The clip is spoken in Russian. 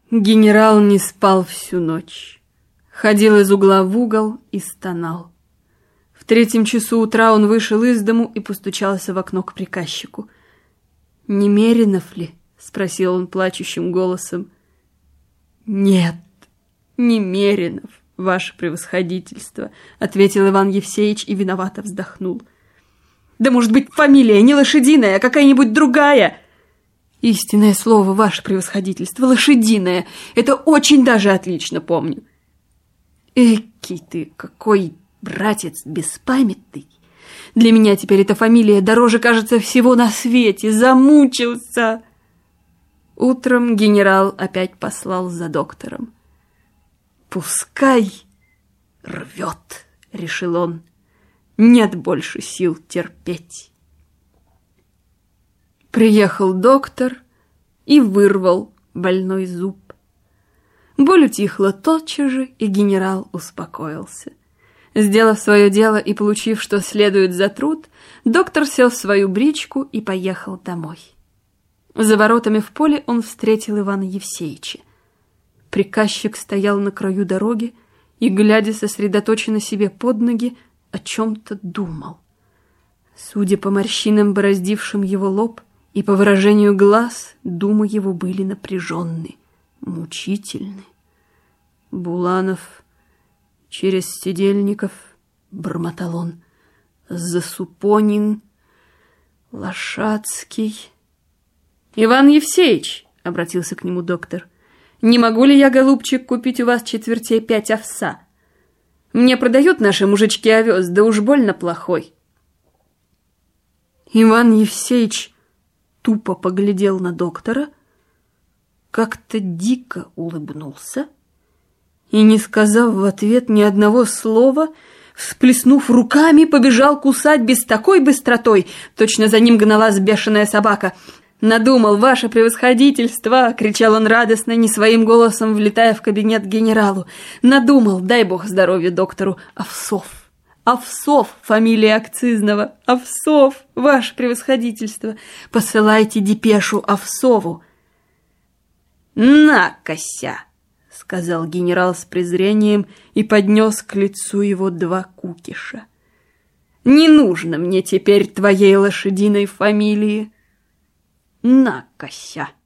Генерал не спал всю ночь. Ходил из угла в угол и стонал. В 3 часу утра он вышел из дому и постучался в окно к приказчику. «Не Меринов ли?» — спросил он плачущим голосом. «Нет, не Меринов, ваше превосходительство», — ответил Иван Евсеич и виновато вздохнул. «Да, может быть, фамилия не лошадиная, а какая-нибудь другая?» «Истинное слово, ваше превосходительство, лошадиная. Это очень даже отлично помню». «Экий ты, какой братец беспамятный! Для меня теперь эта фамилия дороже, кажется, всего на свете. Замучился!» Утром генерал опять послал за доктором. «Пускай рвет», — решил он. «Нет больше сил терпеть». Приехал доктор и вырвал больной зуб. Боль утихла тотчас же, и генерал успокоился. Сделав свое дело и получив, что следует за труд, доктор сел в свою бричку и поехал домой. За воротами в поле он встретил Ивана Евсеича. Приказчик стоял на краю дороги и, глядя сосредоточенно себе под ноги, о чем-то думал. Судя по морщинам, бороздившим его лоб, и по выражению глаз, думы его были напряженны, мучительны. «Буланов через Сидельников», — бормотал он, — «Засупонин, Лошадский». «Иван Евсеич», — обратился к нему доктор, — «не могу ли я, голубчик, купить у вас 5 овса? Мне продают наши мужички овес, да уж больно плохой». Иван Евсеич тупо поглядел на доктора, как-то дико улыбнулся и, не сказав в ответ ни одного слова, всплеснув руками, побежал кусать без такой быстротой, точно за ним гналась бешеная собака. «Надумал, ваше превосходительство!» — кричал он радостно, не своим голосом влетая в кабинет к генералу. «Надумал, дай бог здоровья доктору, овсов! Овсов, фамилия акцизного! Овсов, ваше превосходительство! Посылайте депешу Овсову!» «На-кося!» — сказал генерал с презрением и поднес к лицу его 2 кукиша. «Не нужно мне теперь твоей лошадиной фамилии. На-кося!»